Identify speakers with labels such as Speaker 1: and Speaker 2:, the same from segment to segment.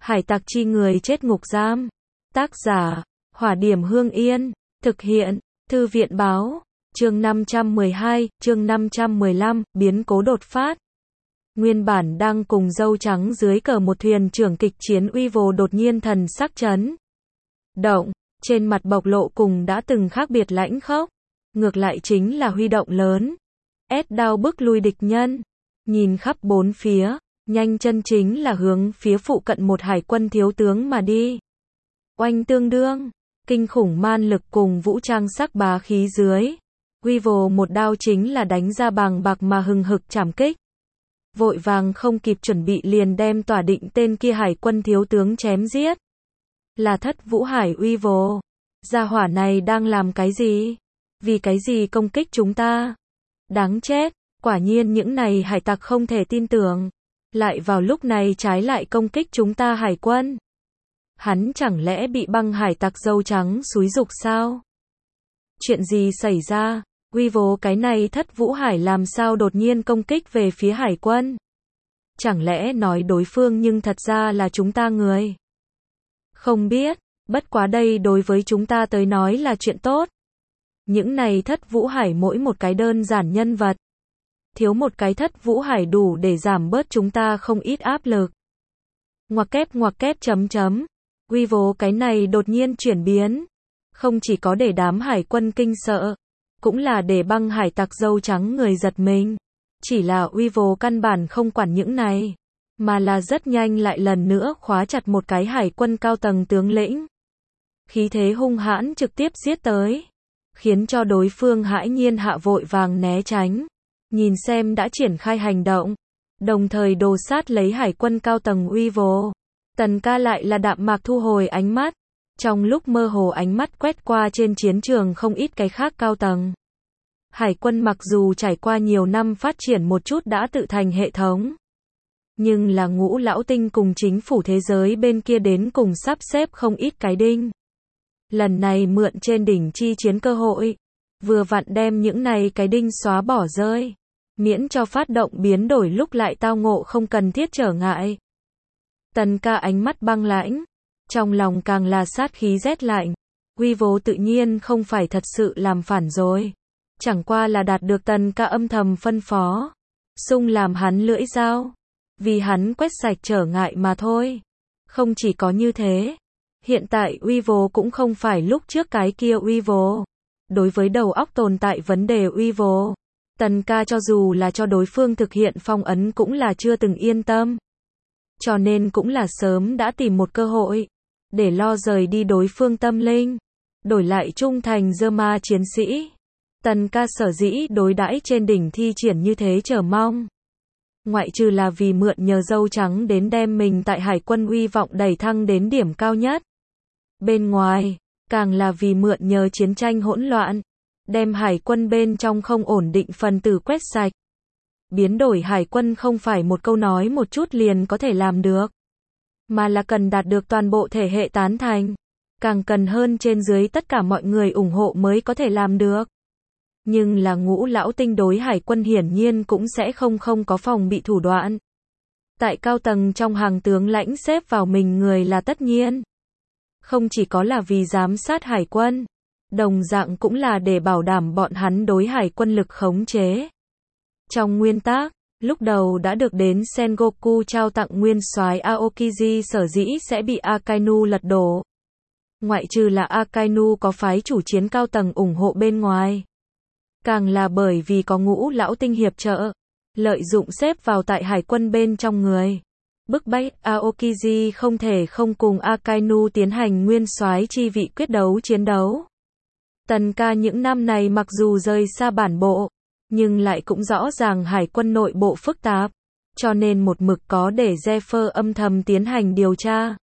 Speaker 1: Hải tặc chi người chết ngục giam. Tác giả, Hỏa Điểm Hương Yên. Thực hiện, Thư viện báo. Chương 512, chương 515, biến cố đột phát. Nguyên bản đang cùng dâu trắng dưới cờ một thuyền trưởng kịch chiến uy vồ đột nhiên thần sắc chấn động, trên mặt bộc lộ cùng đã từng khác biệt lãnh khốc. Ngược lại chính là huy động lớn, ép đao bức lui địch nhân. Nhìn khắp bốn phía, nhanh chân chính là hướng phía phụ cận một hải quân thiếu tướng mà đi. Oanh tương đương, kinh khủng man lực cùng vũ trang sắc bá khí dưới. Weevil một đao chính là đánh ra bàng bạc mà hừng hực chảm kích. Vội vàng không kịp chuẩn bị liền đem tỏa định tên kia hải quân thiếu tướng chém giết. Là Thất Vũ Hải Weevil. Gia hỏa này đang làm cái gì? Vì cái gì công kích chúng ta? Đáng chết, quả nhiên những này hải tặc không thể tin tưởng. Lại vào lúc này trái lại công kích chúng ta hải quân. Hắn chẳng lẽ bị băng hải tặc dâu trắng xúi giục sao? Chuyện gì xảy ra? Weevil cái này Thất Vũ Hải làm sao đột nhiên công kích về phía hải quân? Chẳng lẽ nói đối phương nhưng thật ra là chúng ta người? Không biết, bất quá đây đối với chúng ta tới nói là chuyện tốt. Những này Thất Vũ Hải mỗi một cái đơn giản nhân vật. Thiếu một cái Thất Vũ Hải đủ để giảm bớt chúng ta không ít áp lực. Ngoặc kép chấm chấm. Weevil cái này đột nhiên chuyển biến. Không chỉ có để đám hải quân kinh sợ, cũng là để băng hải tặc dâu trắng người giật mình. Chỉ là Weevil căn bản không quản những này, mà là rất nhanh lại lần nữa khóa chặt một cái hải quân cao tầng tướng lĩnh. Khí thế hung hãn trực tiếp giết tới, khiến cho đối phương hãi nhiên hạ vội vàng né tránh. Nhìn xem đã triển khai hành động, đồng thời đồ sát lấy hải quân cao tầng Weevil. Tần ca lại là đạm mạc thu hồi ánh mắt. Trong lúc mơ hồ ánh mắt quét qua trên chiến trường không ít cái khác cao tầng. Hải quân mặc dù trải qua nhiều năm phát triển một chút đã tự thành hệ thống. Nhưng là Ngũ Lão Tinh cùng chính phủ thế giới bên kia đến cùng sắp xếp không ít cái đinh. Lần này mượn trên đỉnh chi chiến cơ hội. Vừa vặn đem những này cái đinh xóa bỏ rơi. Miễn cho phát động biến đổi lúc lại tao ngộ không cần thiết trở ngại. Tần ca ánh mắt băng lãnh. Trong lòng càng là sát khí rét lạnh. Weevil tự nhiên không phải thật sự làm phản rồi. Chẳng qua là đạt được tần ca âm thầm phân phó. Xung làm hắn lưỡi dao. Vì hắn quét sạch trở ngại mà thôi. Không chỉ có như thế. Hiện tại Weevil cũng không phải lúc trước cái kia Weevil. Đối với đầu óc tồn tại vấn đề Weevil. Tần ca cho dù là cho đối phương thực hiện phong ấn cũng là chưa từng yên tâm. Cho nên cũng là sớm đã tìm một cơ hội. Để lo rời đi đối phương tâm linh. Đổi lại trung thành dơ ma chiến sĩ. Tần ca sở dĩ đối đãi trên đỉnh thi triển như thế chờ mong. Ngoại trừ là vì mượn nhờ dâu trắng đến đem mình tại hải quân uy vọng đẩy thăng đến điểm cao nhất. Bên ngoài, càng là vì mượn nhờ chiến tranh hỗn loạn. Đem hải quân bên trong không ổn định phần tử quét sạch. Biến đổi hải quân không phải một câu nói một chút liền có thể làm được. Mà là cần đạt được toàn bộ thể hệ tán thành. Càng cần hơn trên dưới tất cả mọi người ủng hộ mới có thể làm được. Nhưng là Ngũ Lão Tinh đối hải quân hiển nhiên cũng sẽ không có phòng bị thủ đoạn. Tại cao tầng trong hàng tướng lãnh xếp vào mình người là tất nhiên. Không chỉ có là vì giám sát hải quân. Đồng dạng cũng là để bảo đảm bọn hắn đối hải quân lực khống chế. Trong nguyên tắc, lúc đầu đã được đến Sengoku trao tặng nguyên soái Aokiji sở dĩ sẽ bị Akainu lật đổ. Ngoại trừ là Akainu có phái chủ chiến cao tầng ủng hộ bên ngoài. Càng là bởi vì có Ngũ Lão Tinh hiệp trợ. Lợi dụng xếp vào tại hải quân bên trong người. Bức bách Aokiji không thể không cùng Akainu tiến hành nguyên soái chi vị quyết đấu chiến đấu. Tần ca những năm này mặc dù rời xa bản bộ. Nhưng lại cũng rõ ràng hải quân nội bộ phức tạp. Cho nên một mực có để Zephyr âm thầm tiến hành điều tra.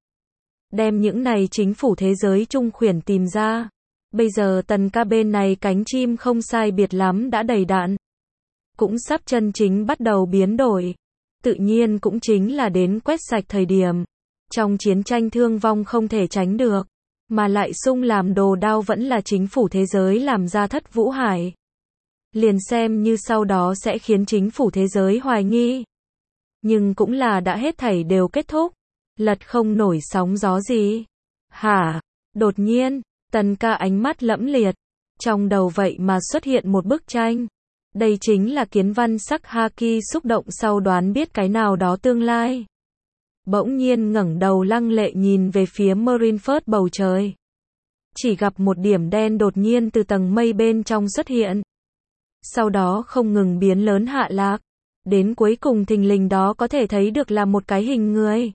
Speaker 1: Đem những này chính phủ thế giới trung khuyển tìm ra. Bây giờ tần ca bên này cánh chim không sai biệt lắm đã đầy đạn. Cũng sắp chân chính bắt đầu biến đổi. Tự nhiên cũng chính là đến quét sạch thời điểm. Trong chiến tranh thương vong không thể tránh được. Mà lại xung làm đồ đao vẫn là chính phủ thế giới làm ra Thất Vũ Hải. Liền xem như sau đó sẽ khiến chính phủ thế giới hoài nghi. Nhưng cũng là đã hết thảy đều kết thúc. lật không nổi sóng gió gì. Hả? Đột nhiên, Tần Ca ánh mắt lẫm liệt, trong đầu vậy mà xuất hiện một bức tranh. Đây chính là kiến văn sắc Haki xúc động sau đoán biết cái nào đó tương lai. Bỗng nhiên ngẩng đầu lăng lệ nhìn về phía Marineford bầu trời. Chỉ gặp một điểm đen đột nhiên từ tầng mây bên trong xuất hiện. Sau đó không ngừng biến lớn hạ lạc. Đến cuối cùng thình lình đó có thể thấy được là một cái hình người.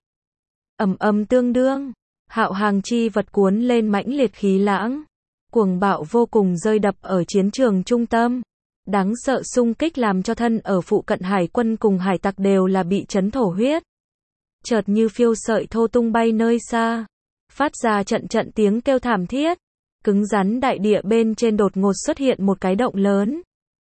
Speaker 1: Ầm ầm tương đương, hạo hàng chi vật cuốn lên mãnh liệt khí lãng. Cuồng bạo vô cùng rơi đập ở chiến trường trung tâm. Đáng sợ xung kích làm cho thân ở phụ cận hải quân cùng hải tặc đều là bị chấn thổ huyết. Chợt như phiêu sợi thô tung bay nơi xa. Phát ra trận trận tiếng kêu thảm thiết. Cứng rắn đại địa bên trên đột ngột xuất hiện một cái động lớn.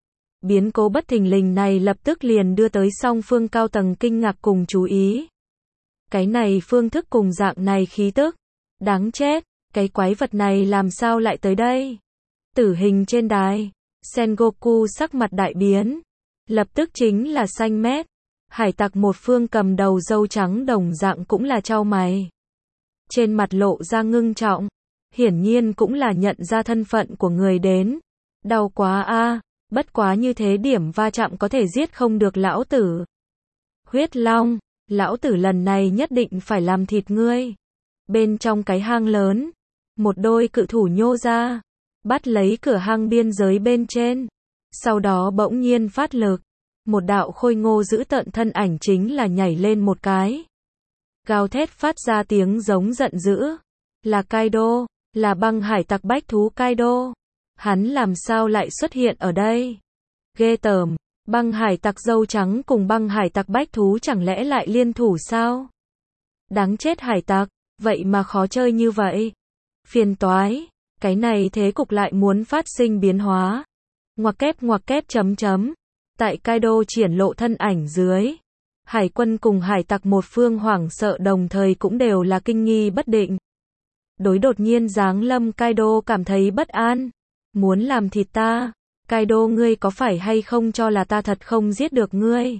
Speaker 1: Biến cố bất thình lình này lập tức liền đưa tới song phương cao tầng kinh ngạc cùng chú ý. Cái này phương thức cùng dạng này khí tức. Đáng chết, cái quái vật này làm sao lại tới đây? Tử hình trên đài, Sengoku sắc mặt đại biến. Lập tức chính là xanh mét. Hải tặc một phương cầm đầu râu trắng đồng dạng cũng là chau mày. Trên mặt lộ ra ngưng trọng. Hiển nhiên cũng là nhận ra thân phận của người đến. Đau quá a, bất quá như thế điểm va chạm có thể giết không được lão tử. Huyết Long, lão tử lần này nhất định phải làm thịt ngươi. Bên trong cái hang lớn, một đôi cự thủ nhô ra, bắt lấy cửa hang biên giới bên trên. Sau đó bỗng nhiên phát lực. Một đạo khôi ngô giữ tợn thân ảnh chính là nhảy lên một cái. Gào thét phát ra tiếng giống giận dữ. Là Kaido, là băng hải tặc bách thú Kaido. Hắn làm sao lại xuất hiện ở đây? Ghê tởm, băng hải tặc dâu trắng cùng băng hải tặc bách thú chẳng lẽ lại liên thủ sao? Đáng chết hải tặc, vậy mà khó chơi như vậy. Phiền toái, cái này thế cục lại muốn phát sinh biến hóa. Ngoặc kép chấm chấm. Tại Kaido triển lộ thân ảnh dưới, hải quân cùng hải tặc một phương hoảng sợ đồng thời cũng đều là kinh nghi bất định. Đối đột nhiên giáng lâm Kaido cảm thấy bất an. Muốn làm thịt ta? Kaido ngươi có phải hay không cho là ta thật không giết được ngươi?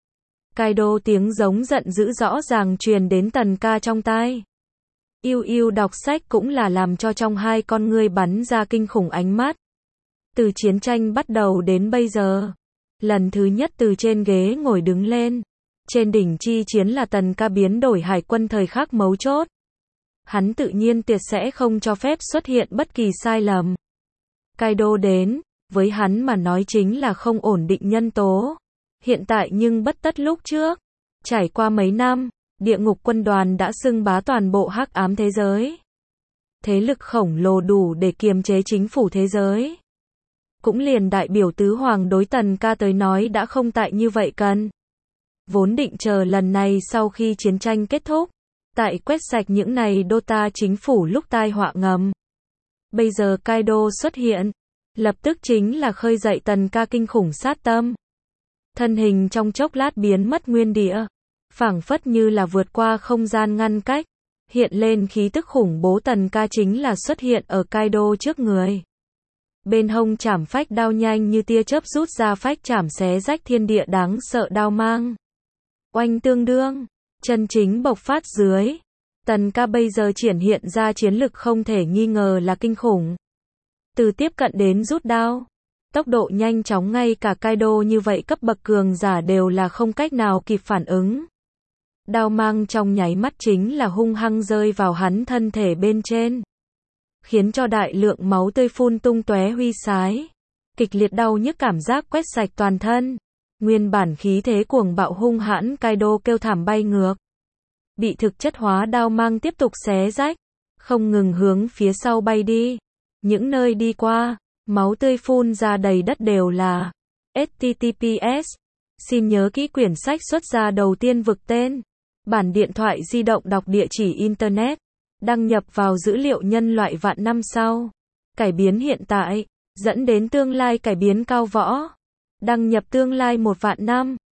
Speaker 1: Kaido tiếng giống giận dữ rõ ràng truyền đến Tần Ca trong tai. Yêu yêu đọc sách cũng là làm cho trong hai con ngươi bắn ra kinh khủng ánh mắt. Từ chiến tranh bắt đầu đến bây giờ, lần thứ nhất từ trên ghế ngồi đứng lên. Trên đỉnh chi chiến là Tần Ca biến đổi hải quân thời khắc mấu chốt. Hắn tự nhiên tuyệt sẽ không cho phép xuất hiện bất kỳ sai lầm. Kaido đến, với hắn mà nói chính là không ổn định nhân tố. Hiện tại nhưng bất tất lúc trước. Trải qua mấy năm, địa ngục quân đoàn đã xưng bá toàn bộ hắc ám thế giới. Thế lực khổng lồ đủ để kiềm chế chính phủ thế giới. Cũng liền đại biểu tứ hoàng đối Tần Ca tới nói đã không tại như vậy cần. Vốn định chờ lần này sau khi chiến tranh kết thúc, tại quét sạch những này Dota chính phủ lúc tai họa ngầm. Bây giờ Kaido xuất hiện, lập tức chính là khơi dậy Tần Ca kinh khủng sát tâm. Thân hình trong chốc lát biến mất nguyên địa, phảng phất như là vượt qua không gian ngăn cách, hiện lên khí tức khủng bố. Tần Ca chính là xuất hiện ở Kaido trước người. Bên hông chảm phách đao nhanh như tia chớp rút ra phách chảm xé rách thiên địa đáng sợ đao mang. Oanh tương đương, chân chính bộc phát dưới. Tần Ca bây giờ triển hiện ra chiến lực không thể nghi ngờ là kinh khủng. Từ tiếp cận đến rút đao, tốc độ nhanh chóng ngay cả Kaido như vậy cấp bậc cường giả đều là không cách nào kịp phản ứng. Đao mang trong nháy mắt chính là hung hăng rơi vào hắn thân thể bên trên, khiến cho đại lượng máu tươi phun tung tóe huy sái. Kịch liệt đau nhức cảm giác quét sạch toàn thân. Nguyên bản khí thế cuồng bạo hung hãn Kaido kêu thảm bay ngược. Bị thực chất hóa đao mang tiếp tục xé rách, không ngừng hướng phía sau bay đi. Những nơi đi qua, máu tươi phun ra đầy đất đều là. HTTPS. Xin nhớ kỹ quyển sách xuất ra đầu tiên vực tên. Bản điện thoại di động đọc địa chỉ Internet. Đăng nhập vào dữ liệu nhân loại vạn năm sau. Cải biến hiện tại, dẫn đến tương lai cải biến cao võ. Đăng nhập tương lai 1 vạn năm.